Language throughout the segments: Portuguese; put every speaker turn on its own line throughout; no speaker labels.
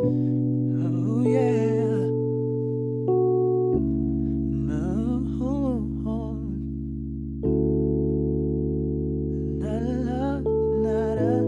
Oh yeah. No. Na, na, na.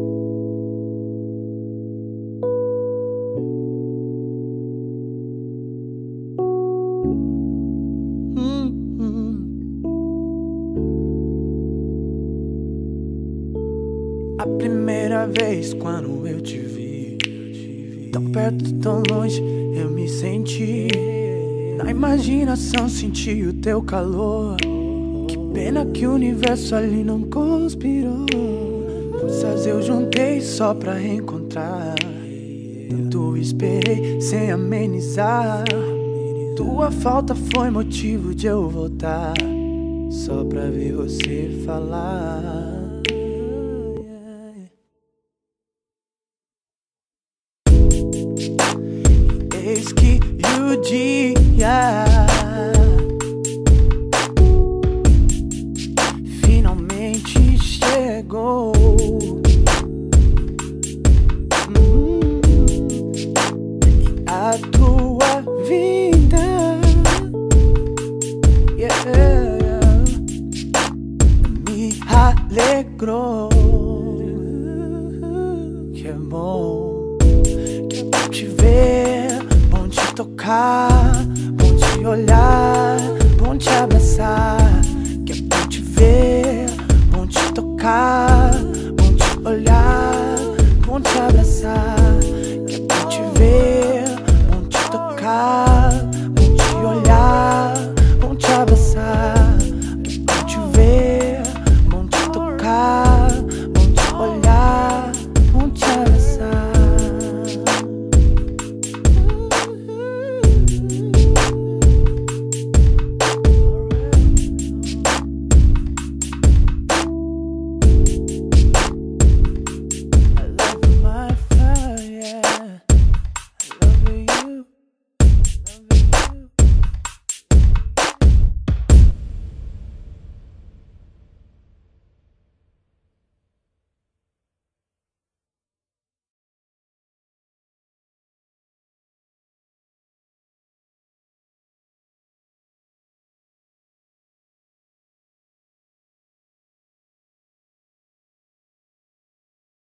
A primeira vez quando eu te vi, tão perto, tão longe, eu me senti. Na imaginação senti o teu calor. Que pena que o universo ali não conspirou. Forças eu juntei só pra reencontrar. Tanto esperei sem amenizar. Tua falta foi motivo de eu voltar, só pra ver você falar. Eis que o dia finalmente chegou. E a tua vinda, me alegrou. Que é bom te ver, bom te tocar, bom te olhar, bom te abraçar. Que é bom te ver, bom te tocar.